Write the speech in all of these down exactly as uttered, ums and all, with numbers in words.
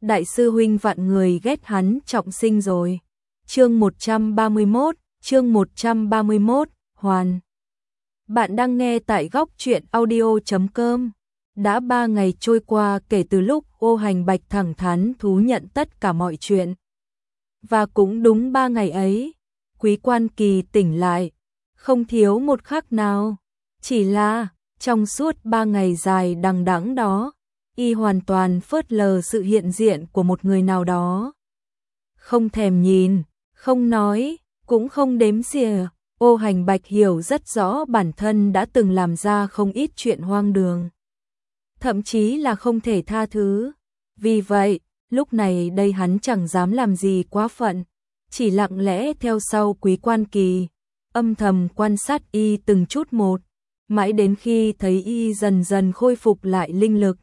đại sư huynh vạn người ghét hắn trọng sinh rồi. Chương một trăm ba mươi mốt, chương một trăm ba mươi mốt, Hoàn. Bạn đang nghe tại góc truyện audio chấm com. Đã ba ngày trôi qua kể từ lúc Ô Hành Bạch thẳng thắn thú nhận tất cả mọi chuyện. Và cũng đúng ba ngày ấy, Quý Quan Kỳ tỉnh lại, không thiếu một khắc nào. Chỉ là, trong suốt ba ngày dài đằng đẵng đó, y hoàn toàn phớt lờ sự hiện diện của một người nào đó. Không thèm nhìn, không nói, cũng không đếm xỉa. Ô Hành Bạch hiểu rất rõ bản thân đã từng làm ra không ít chuyện hoang đường, thậm chí là không thể tha thứ. Vì vậy, lúc này đây hắn chẳng dám làm gì quá phận, chỉ lặng lẽ theo sau Quý Quan Kỳ, âm thầm quan sát y từng chút một, mãi đến khi thấy y dần dần khôi phục lại linh lực,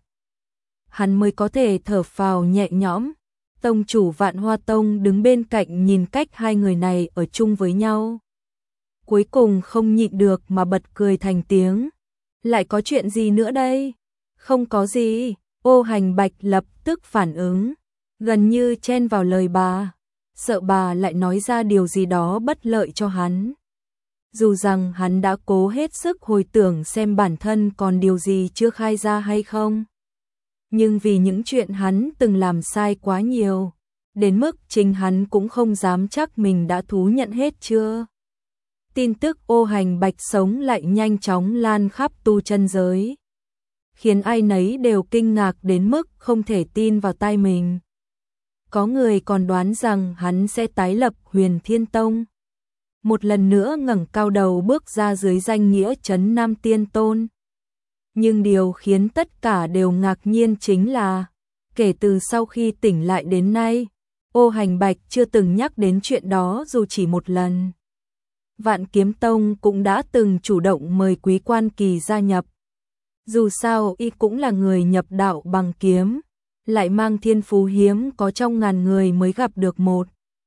hắn mới có thể thở phào nhẹ nhõm. Tông chủ Vạn Hoa Tông đứng bên cạnh nhìn cách hai người này ở chung với nhau, cuối cùng không nhịn được mà bật cười thành tiếng. Lại có chuyện gì nữa đây? Không có gì. Ô Hành Bạch lập tức phản ứng, gần như chen vào lời bà, sợ bà lại nói ra điều gì đó bất lợi cho hắn. Dù rằng hắn đã cố hết sức hồi tưởng xem bản thân còn điều gì chưa khai ra hay không, nhưng vì những chuyện hắn từng làm sai quá nhiều, đến mức chính hắn cũng không dám chắc mình đã thú nhận hết chưa. Tin tức Ô Hành Bạch sống lại nhanh chóng lan khắp tu chân giới, khiến ai nấy đều kinh ngạc đến mức không thể tin vào tai mình. Có người còn đoán rằng hắn sẽ tái lập Huyền Thiên Tông, một lần nữa ngẩng cao đầu bước ra dưới danh nghĩa Trấn Nam Tiên Tôn. Nhưng điều khiến tất cả đều ngạc nhiên chính là, kể từ sau khi tỉnh lại đến nay, Ô Hành Bạch chưa từng nhắc đến chuyện đó dù chỉ một lần. Vạn Kiếm Tông cũng đã từng chủ động mời Quý Quan Kỳ gia nhập. Dù sao y cũng là người nhập đạo bằng kiếm, lại mang thiên phú hiếm có trong ngàn người mới gặp được một.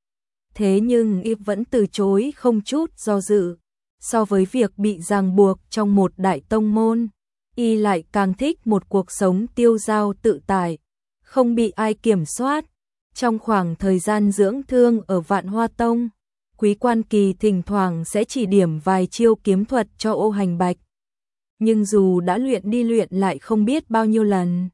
Thế nhưng y vẫn từ chối không chút do dự. So với việc bị ràng buộc trong một đại tông môn, y lại càng thích một cuộc sống tiêu dao tự tại, không bị ai kiểm soát. Trong khoảng thời gian dưỡng thương ở Vạn Hoa Tông, Quý Quan Kỳ thỉnh thoảng sẽ chỉ điểm vài chiêu kiếm thuật cho Ô Hành Bạch. Nhưng dù đã luyện đi luyện lại không biết bao nhiêu lần,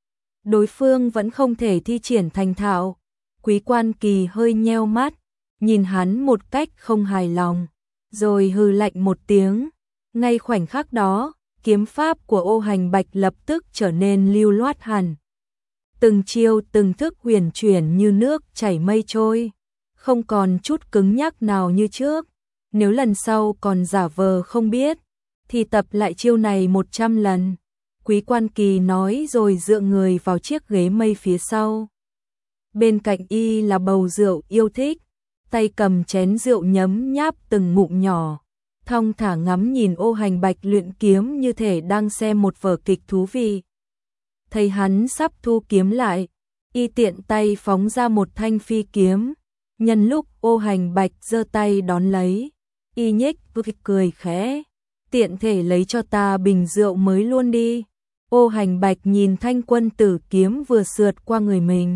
đối phương vẫn không thể thi triển thành thạo. Quý Quan Kỳ hơi nheo mắt, nhìn hắn một cách không hài lòng, rồi hừ lạnh một tiếng. Ngay khoảnh khắc đó, kiếm pháp của Ô Hành Bạch lập tức trở nên lưu loát hẳn. Từng chiêu từng thức huyền chuyển như nước chảy mây trôi, không còn chút cứng nhắc nào như trước. Nếu lần sau còn giả vờ không biết, thì tập lại chiêu này một trăm lần. Quý Quan Kỳ nói rồi dựa người vào chiếc ghế mây phía sau. Bên cạnh y là bầu rượu yêu thích, tay cầm chén rượu nhấm nháp từng ngụm nhỏ, thong thả ngắm nhìn Ô Hành Bạch luyện kiếm như thể đang xem một vở kịch thú vị. Thấy hắn sắp thu kiếm lại, y tiện tay phóng ra một thanh phi kiếm. Nhân lúc Ô Hành Bạch giơ tay đón lấy, y nhếch môi cười khẽ, tiện thể lấy cho ta bình rượu mới luôn đi. Ô Hành Bạch nhìn thanh quân tử kiếm vừa sượt qua người mình,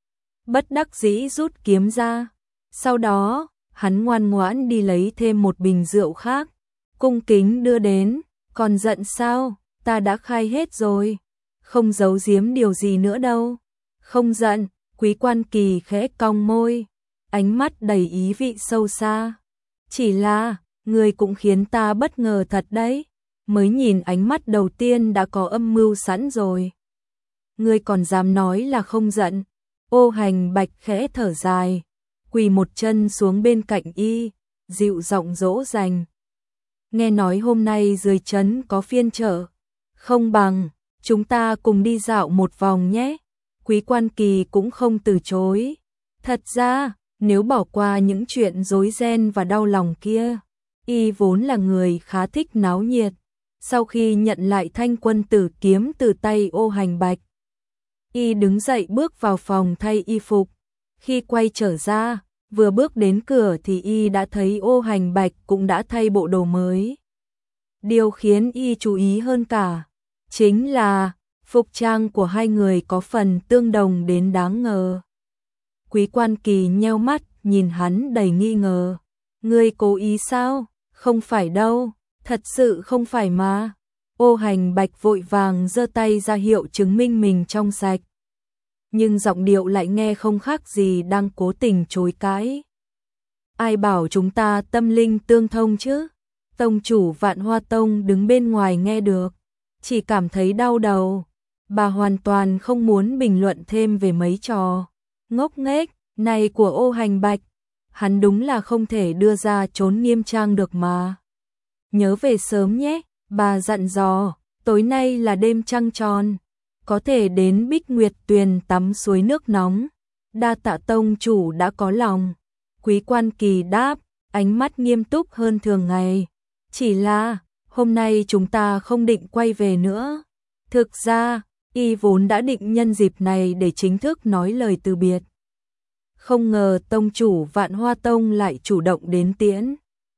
bất đắc dĩ rút kiếm ra. Sau đó, hắn ngoan ngoãn đi lấy thêm một bình rượu khác, cung kính đưa đến. Còn giận sao? Ta đã khai hết rồi, không giấu giếm điều gì nữa đâu. Không giận. Quý Quan Kỳ khẽ cong môi, ánh mắt đầy ý vị sâu xa. Chỉ là, người cũng khiến ta bất ngờ thật đấy, mới nhìn ánh mắt đầu tiên đã có âm mưu sẵn rồi. Ngươi còn dám nói là không giận? Ô Hành Bạch khẽ thở dài, quỳ một chân xuống bên cạnh y, dịu giọng dỗ dành. Nghe nói hôm nay dưới trấn có phiên chợ, không bằng chúng ta cùng đi dạo một vòng nhé. Quý Quan Kỳ cũng không từ chối. Thật ra, nếu bỏ qua những chuyện rối ren và đau lòng kia, y vốn là người khá thích náo nhiệt. Sau khi nhận lại thanh quân tử kiếm từ tay Ô Hành Bạch, y đứng dậy bước vào phòng thay y phục. Khi quay trở ra, vừa bước đến cửa thì y đã thấy Ô Hành Bạch cũng đã thay bộ đồ mới. Điều khiến y chú ý hơn cả chính là Phục trang của hai người có phần tương đồng đến đáng ngờ. Quý Quan Kỳ nheo mắt, nhìn hắn đầy nghi ngờ. Ngươi cố ý sao? Không phải đâu, thật sự không phải mà. Ô Hành Bạch vội vàng giơ tay ra hiệu chứng minh mình trong sạch. Nhưng giọng điệu lại nghe không khác gì đang cố tình chối cãi. Ai bảo chúng ta tâm linh tương thông chứ? Tông chủ Vạn Hoa Tông đứng bên ngoài nghe được, chỉ cảm thấy đau đầu. Bà hoàn toàn không muốn bình luận thêm về mấy trò ngốc nghếch này của Ô Hành Bạch. Hắn đúng là không thể đưa ra trốn nghiêm trang được mà. Nhớ về sớm nhé, bà dặn dò, tối nay là đêm trăng tròn, có thể đến Bích Nguyệt Tuyền tắm suối nước nóng. Đa tạ tông chủ đã có lòng. Quý Quan Kỳ đáp, ánh mắt nghiêm túc hơn thường ngày. Chỉ là, hôm nay chúng ta không định quay về nữa. Thực ra, y vốn đã định nhân dịp này để chính thức nói lời từ biệt. Không ngờ tông chủ Vạn Hoa Tông lại chủ động đến tiễn.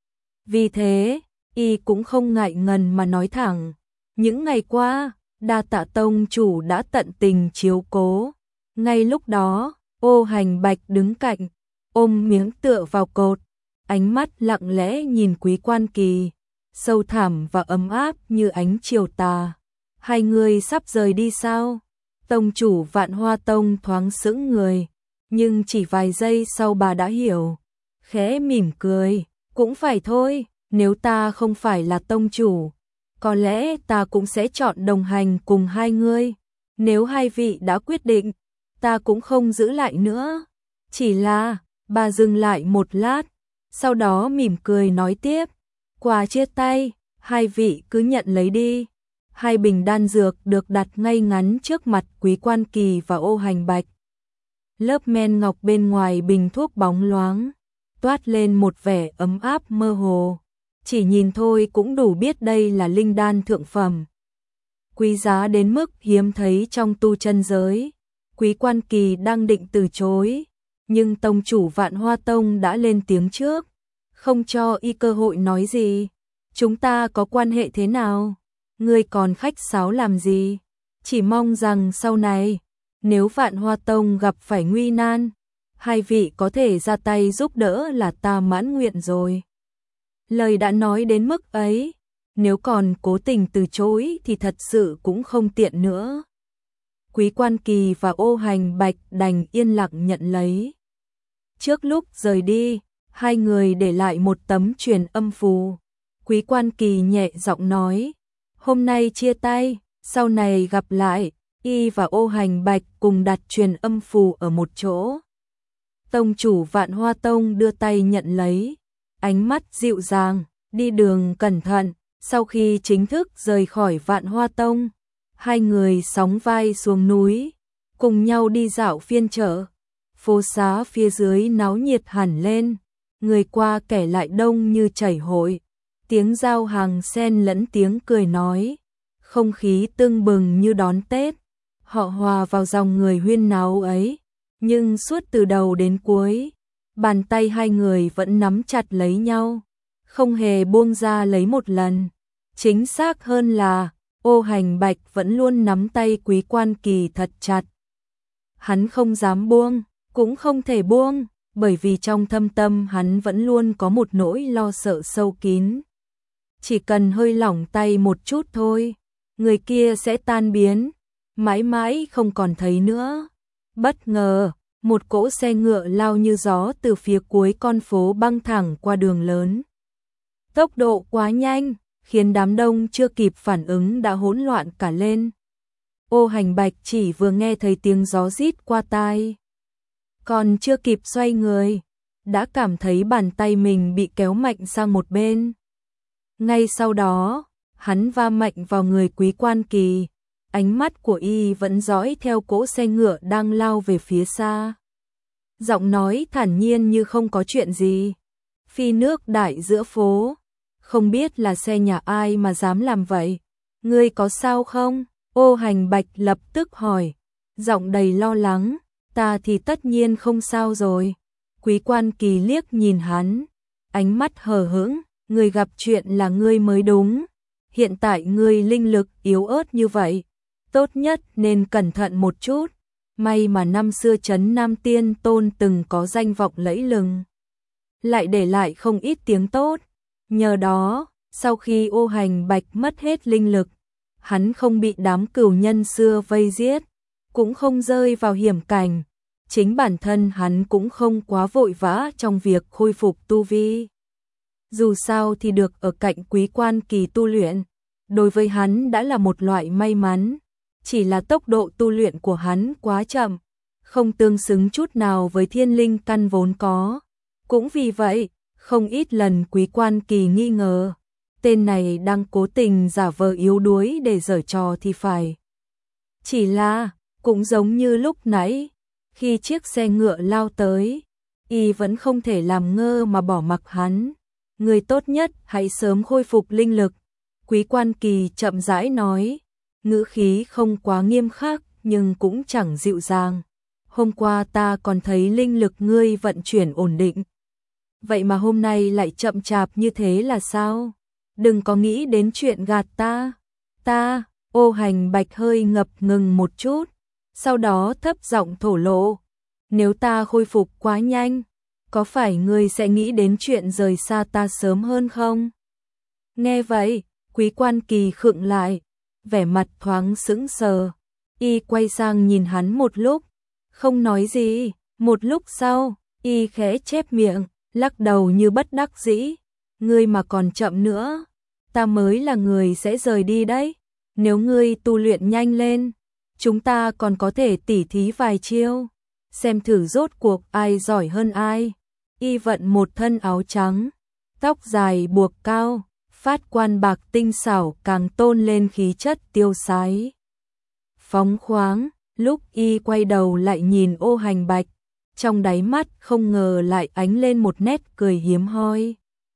Vì thế, y cũng không ngại ngần mà nói thẳng. Những ngày qua, đa tạ tông chủ đã tận tình chiếu cố. Ngay lúc đó, Ô Hành Bạch đứng cạnh, ôm miếng tựa vào cột, ánh mắt lặng lẽ nhìn Quý Quan Kỳ, sâu thẳm và ấm áp như ánh chiều tà. Hai người sắp rời đi sao? Tông chủ Vạn Hoa Tông thoáng sững người, nhưng chỉ vài giây sau bà đã hiểu, khẽ mỉm cười, cũng phải thôi, nếu ta không phải là tông chủ, có lẽ ta cũng sẽ chọn đồng hành cùng hai người. Nếu hai vị đã quyết định, ta cũng không giữ lại nữa. Chỉ là, bà dừng lại một lát, sau đó mỉm cười nói tiếp, quà chia tay, hai vị cứ nhận lấy đi. Hai bình đan dược được đặt ngay ngắn trước mặt Quý Quan Kỳ và Ô Hành Bạch. Lớp men ngọc bên ngoài bình thuốc bóng loáng, toát lên một vẻ ấm áp mơ hồ. Chỉ nhìn thôi cũng đủ biết đây là linh đan thượng phẩm, quý giá đến mức hiếm thấy trong tu chân giới. Quý Quan Kỳ đang định từ chối, nhưng tông chủ Vạn Hoa Tông đã lên tiếng trước, không cho y cơ hội nói gì. Chúng ta có quan hệ thế nào? Ngươi còn khách sáo làm gì? Chỉ mong rằng sau này, nếu Vạn Hoa Tông gặp phải nguy nan, hai vị có thể ra tay giúp đỡ là ta mãn nguyện rồi. Lời đã nói đến mức ấy, nếu còn cố tình từ chối thì thật sự cũng không tiện nữa. Quý Quan Kỳ và Ô Hành Bạch đành yên lặng nhận lấy. Trước lúc rời đi, hai người để lại một tấm truyền âm phù. Quý Quan Kỳ nhẹ giọng nói, hôm nay chia tay, sau này gặp lại. Y và Ô Hành Bạch cùng đặt truyền âm phù ở một chỗ. Tông chủ Vạn Hoa Tông đưa tay nhận lấy, ánh mắt dịu dàng, đi đường cẩn thận. Sau khi chính thức rời khỏi Vạn Hoa Tông, hai người sóng vai xuống núi, cùng nhau đi dạo phiên chợ. Phố xá phía dưới náo nhiệt hẳn lên, người qua kẻ lại đông như chảy hội. Tiếng giao hàng xen lẫn tiếng cười nói, không khí tưng bừng như đón Tết. Họ hòa vào dòng người huyên náo ấy, nhưng suốt từ đầu đến cuối, bàn tay hai người vẫn nắm chặt lấy nhau, không hề buông ra lấy một lần. Chính xác hơn là, Ô Hành Bạch vẫn luôn nắm tay Quý Quan Kỳ thật chặt. Hắn không dám buông, cũng không thể buông, bởi vì trong thâm tâm hắn vẫn luôn có một nỗi lo sợ sâu kín. Chỉ cần hơi lỏng tay một chút thôi, người kia sẽ tan biến, mãi mãi không còn thấy nữa. Bất ngờ, một cỗ xe ngựa lao như gió từ phía cuối con phố băng thẳng qua đường lớn. Tốc độ quá nhanh, khiến đám đông chưa kịp phản ứng đã hỗn loạn cả lên. Ô Hành Bạch chỉ vừa nghe thấy tiếng gió rít qua tai, còn chưa kịp xoay người, đã cảm thấy bàn tay mình bị kéo mạnh sang một bên. Ngay sau đó, hắn va mạnh vào người Quý Quan Kỳ, ánh mắt của y vẫn dõi theo cỗ xe ngựa đang lao về phía xa. Giọng nói thản nhiên như không có chuyện gì. Phi nước đại giữa phố, không biết là xe nhà ai mà dám làm vậy. Ngươi có sao không? Ô Hành Bạch lập tức hỏi, giọng đầy lo lắng. Ta thì tất nhiên không sao rồi. Quý Quan Kỳ liếc nhìn hắn, ánh mắt hờ hững, ngươi gặp chuyện là ngươi mới đúng. Hiện tại ngươi linh lực yếu ớt như vậy, tốt nhất nên cẩn thận một chút. May mà năm xưa trấn Nam Tiên Tôn từng có danh vọng lẫy lừng, lại để lại không ít tiếng tốt. Nhờ đó, sau khi Ô Hành Bạch mất hết linh lực, hắn không bị đám cửu nhân xưa vây giết, cũng không rơi vào hiểm cảnh. Chính bản thân hắn cũng không quá vội vã trong việc khôi phục tu vi. Dù sao thì được ở cạnh Quý Quan Kỳ tu luyện, đối với hắn đã là một loại may mắn. Chỉ là tốc độ tu luyện của hắn quá chậm, không tương xứng chút nào với thiên linh căn vốn có. Cũng vì vậy, không ít lần Quý Quan Kỳ nghi ngờ, tên này đang cố tình giả vờ yếu đuối để giở trò thì phải. Chỉ là, cũng giống như lúc nãy, khi chiếc xe ngựa lao tới, y vẫn không thể làm ngơ mà bỏ mặc hắn. Người tốt nhất hãy sớm khôi phục linh lực. Quý Quan Kỳ chậm rãi nói, ngữ khí không quá nghiêm khắc nhưng cũng chẳng dịu dàng. Hôm qua ta còn thấy linh lực ngươi vận chuyển ổn định, vậy mà hôm nay lại chậm chạp như thế là sao? Đừng có nghĩ đến chuyện gạt ta. Ta, Ô Hành Bạch hơi ngập ngừng một chút, sau đó thấp giọng thổ lộ, nếu ta khôi phục quá nhanh, có phải ngươi sẽ nghĩ đến chuyện rời xa ta sớm hơn không? Nghe vậy, Quý Quan Kỳ khựng lại, vẻ mặt thoáng sững sờ. Y quay sang nhìn hắn một lúc, không nói gì. Một lúc sau, y khẽ chép miệng, lắc đầu như bất đắc dĩ. Ngươi mà còn chậm nữa, ta mới là người sẽ rời đi đấy. Nếu ngươi tu luyện nhanh lên, chúng ta còn có thể tỉ thí vài chiêu, xem thử rốt cuộc ai giỏi hơn ai. Y vận một thân áo trắng, tóc dài buộc cao, phát quan bạc tinh xảo càng tôn lên khí chất tiêu sái phóng khoáng. Lúc y quay đầu lại nhìn Ô Hành Bạch, trong đáy mắt không ngờ lại ánh lên một nét cười hiếm hoi.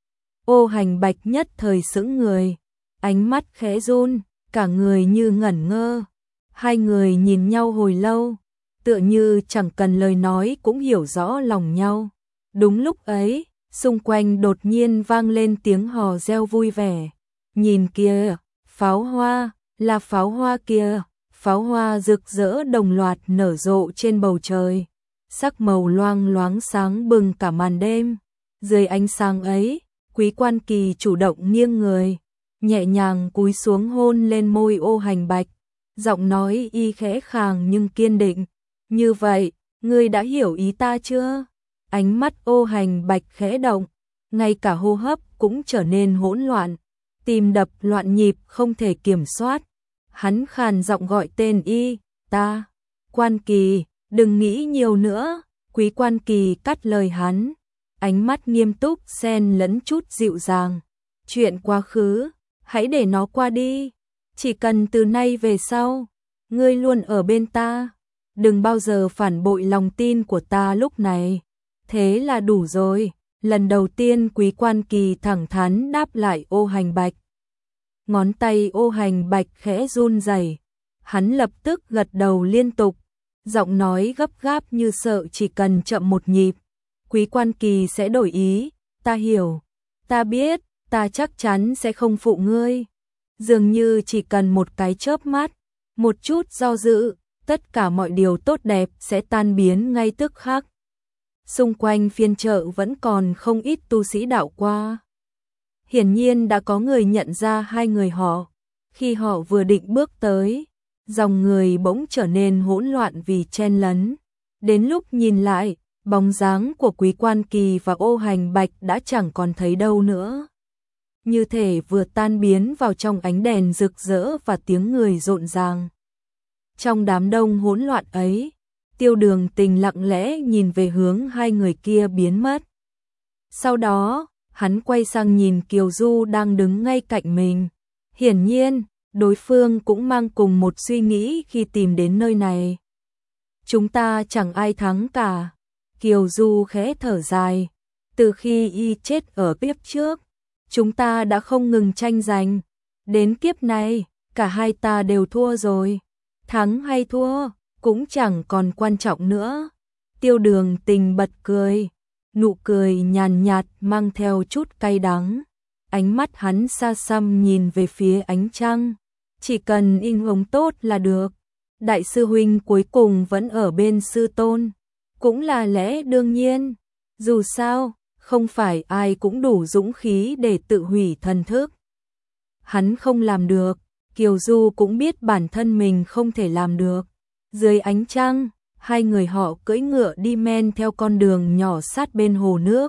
Ô Hành Bạch nhất thời sững người, ánh mắt khẽ run, cả người như ngẩn ngơ. Hai người nhìn nhau hồi lâu, tựa như chẳng cần lời nói cũng hiểu rõ lòng nhau. Đúng lúc ấy, xung quanh đột nhiên vang lên tiếng hò reo vui vẻ. Nhìn kìa, pháo hoa, là pháo hoa kìa. Pháo hoa rực rỡ đồng loạt nở rộ trên bầu trời, sắc màu loang loáng sáng bừng cả màn đêm. Dưới ánh sáng ấy, Quý Quan Kỳ chủ động nghiêng người, nhẹ nhàng cúi xuống hôn lên môi Ô Hành Bạch, giọng nói y khẽ khàng nhưng kiên định. Như vậy, ngươi đã hiểu ý ta chưa? Ánh mắt Ô Hành Bạch khẽ động, ngay cả hô hấp cũng trở nên hỗn loạn, tim đập loạn nhịp không thể kiểm soát. Hắn khàn giọng gọi tên y, ta, Quan Kỳ, đừng nghĩ nhiều nữa. Quý Quan Kỳ cắt lời hắn, ánh mắt nghiêm túc xen lẫn chút dịu dàng. Chuyện quá khứ, hãy để nó qua đi. Chỉ cần từ nay về sau, ngươi luôn ở bên ta, đừng bao giờ phản bội lòng tin của ta lúc này. Thế là đủ rồi. Lần đầu tiên Quý Quan Kỳ thẳng thắn đáp lại Ô Hành Bạch. Ngón tay Ô Hành Bạch khẽ run rẩy, hắn lập tức gật đầu liên tục, giọng nói gấp gáp như sợ chỉ cần chậm một nhịp, Quý Quan Kỳ sẽ đổi ý. Ta hiểu, ta biết, ta chắc chắn sẽ không phụ ngươi. Dường như chỉ cần một cái chớp mắt, một chút do dự, tất cả mọi điều tốt đẹp sẽ tan biến ngay tức khắc. Xung quanh phiên chợ vẫn còn không ít tu sĩ đạo qua. Hiển nhiên đã có người nhận ra hai người họ. Khi họ vừa định bước tới, dòng người bỗng trở nên hỗn loạn vì chen lấn. Đến lúc nhìn lại, bóng dáng của Quý Quan Kỳ và Ô Hành Bạch đã chẳng còn thấy đâu nữa. Như thể vừa tan biến vào trong ánh đèn rực rỡ và tiếng người rộn ràng. Trong đám đông hỗn loạn ấy, Tiêu Đường Tình lặng lẽ nhìn về hướng hai người kia biến mất. Sau đó, hắn quay sang nhìn Kiều Du đang đứng ngay cạnh mình. Hiển nhiên, đối phương cũng mang cùng một suy nghĩ khi tìm đến nơi này. Chúng ta chẳng ai thắng cả. Kiều Du khẽ thở dài. Từ khi y chết ở kiếp trước, chúng ta đã không ngừng tranh giành. Đến kiếp này, cả hai ta đều thua rồi. Thắng hay thua, cũng chẳng còn quan trọng nữa. Tiêu Đường Tình bật cười. Nụ cười nhàn nhạt mang theo chút cay đắng. Ánh mắt hắn xa xăm nhìn về phía ánh trăng. chỉ cần in hống tốt là được. Đại sư huynh cuối cùng vẫn ở bên sư tôn, cũng là lẽ đương nhiên. Dù sao, không phải ai cũng đủ dũng khí để tự hủy thần thức. Hắn không làm được, Kiều Du cũng biết bản thân mình không thể làm được. Dưới ánh trăng, hai người họ cưỡi ngựa đi men theo con đường nhỏ sát bên hồ nước.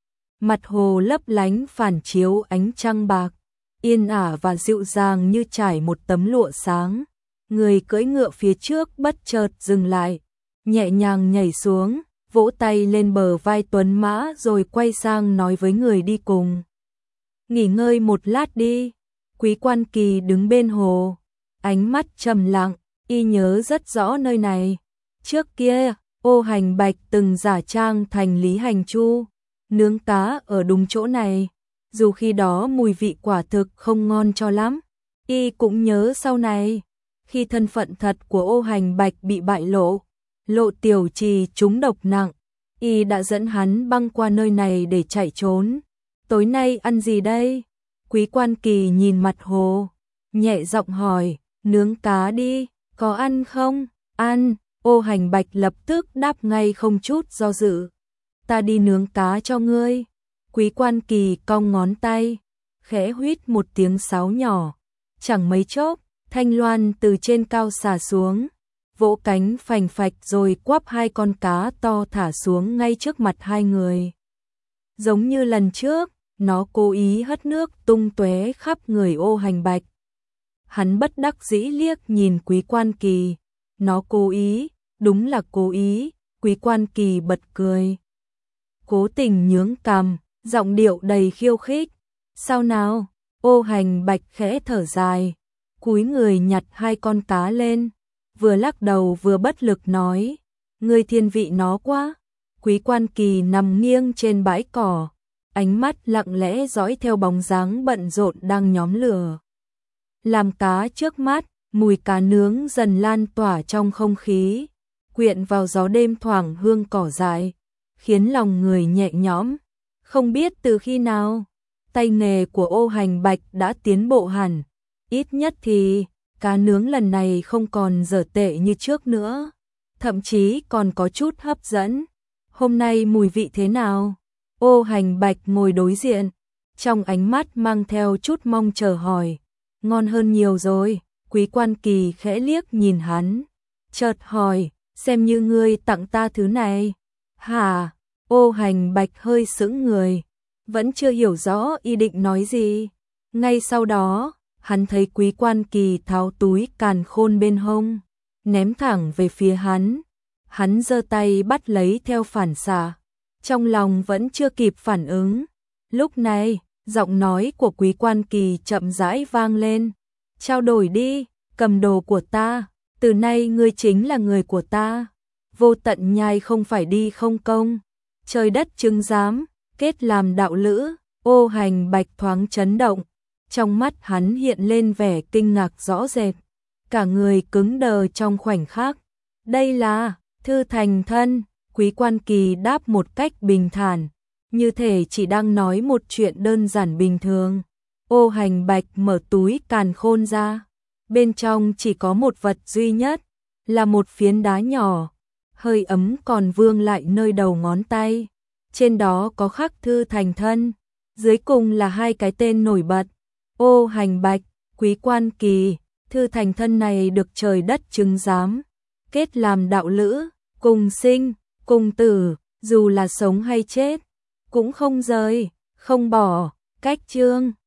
Mặt hồ lấp lánh phản chiếu ánh trăng bạc, yên ả và dịu dàng như trải một tấm lụa sáng. Người cưỡi ngựa phía trước bất chợt dừng lại, nhẹ nhàng nhảy xuống, vỗ tay lên bờ vai tuấn mã rồi quay sang nói với người đi cùng. Nghỉ ngơi một lát đi. Quý Quan Kỳ đứng bên hồ, ánh mắt trầm lặng, y nhớ rất rõ nơi này. Trước kia, Ô Hành Bạch từng giả trang thành Lý Hành Chu, nướng cá ở đúng chỗ này. Dù khi đó mùi vị quả thực không ngon cho lắm, y cũng nhớ sau này, khi thân phận thật của Ô Hành Bạch bị bại lộ, Lộ Tiểu Trì trúng độc nặng, y đã dẫn hắn băng qua nơi này để chạy trốn. Tối nay ăn gì đây? Quý Quan Kỳ nhìn mặt hồ, nhẹ giọng hỏi, nướng cá đi, có ăn không? Ăn. Ô Hành Bạch lập tức đáp ngay không chút do dự. Ta đi nướng cá cho ngươi. Quý Quan Kỳ cong ngón tay, khẽ huýt một tiếng sáo nhỏ. Chẳng mấy chốc, thanh loan từ trên cao xả xuống, vỗ cánh phành phạch rồi quắp hai con cá to thả xuống ngay trước mặt hai người. Giống như lần trước, nó cố ý hất nước tung tóe khắp người Ô Hành Bạch. Hắn bất đắc dĩ liếc nhìn Quý Quan Kỳ. Nó cố ý, đúng là cố ý. Quý Quan Kỳ bật cười, cố tình nhướng cằm, giọng điệu đầy khiêu khích. Sao nào? Ô Hành Bạch khẽ thở dài, cúi người nhặt hai con cá lên, vừa lắc đầu vừa bất lực nói, ngươi thiên vị nó quá. Quý Quan Kỳ nằm nghiêng trên bãi cỏ, ánh mắt lặng lẽ dõi theo bóng dáng bận rộn đang nhóm lửa làm cá trước mắt. Mùi cá nướng dần lan tỏa trong không khí, quyện vào gió đêm thoảng hương cỏ dại, khiến lòng người nhẹ nhõm. Không biết từ khi nào, tay nghề của Ô Hành Bạch đã tiến bộ hẳn, ít nhất thì cá nướng lần này không còn dở tệ như trước nữa, thậm chí còn có chút hấp dẫn. Hôm nay mùi vị thế nào? Ô Hành Bạch ngồi đối diện, trong ánh mắt mang theo chút mong chờ hỏi. Ngon hơn nhiều rồi. Quý Quan Kỳ khẽ liếc nhìn hắn, chợt hỏi, xem như ngươi tặng ta thứ này. Hả? Ô Hành Bạch hơi sững người, vẫn chưa hiểu rõ ý định nói gì. Ngay sau đó, hắn thấy Quý Quan Kỳ tháo túi càn khôn bên hông, ném thẳng về phía hắn. Hắn giơ tay bắt lấy theo phản xạ, trong lòng vẫn chưa kịp phản ứng. Lúc này, giọng nói của Quý Quan Kỳ chậm rãi vang lên. Trao đổi đi, cầm đồ của ta, từ nay ngươi chính là người của ta. Vô Tận Nhai không phải đi không công, trời đất chứng giám, kết làm đạo lữ. Ô Hành Bạch thoáng chấn động, trong mắt hắn hiện lên vẻ kinh ngạc rõ rệt, cả người cứng đờ trong khoảnh khắc. Đây là thư thành thân. Quý Quan Kỳ đáp một cách bình thản, như thể chỉ đang nói một chuyện đơn giản bình thường. Ô Hành Bạch mở túi càn khôn ra, bên trong chỉ có một vật duy nhất, là một phiến đá nhỏ, hơi ấm còn vương lại nơi đầu ngón tay. Trên đó có khắc thư thành thân, dưới cùng là hai cái tên nổi bật, Ô Hành Bạch, Quý Quan Kỳ. Thư thành thân này được trời đất chứng giám, kết làm đạo lữ, cùng sinh, cùng tử, dù là sống hay chết, cũng không rời, không bỏ. Cách chương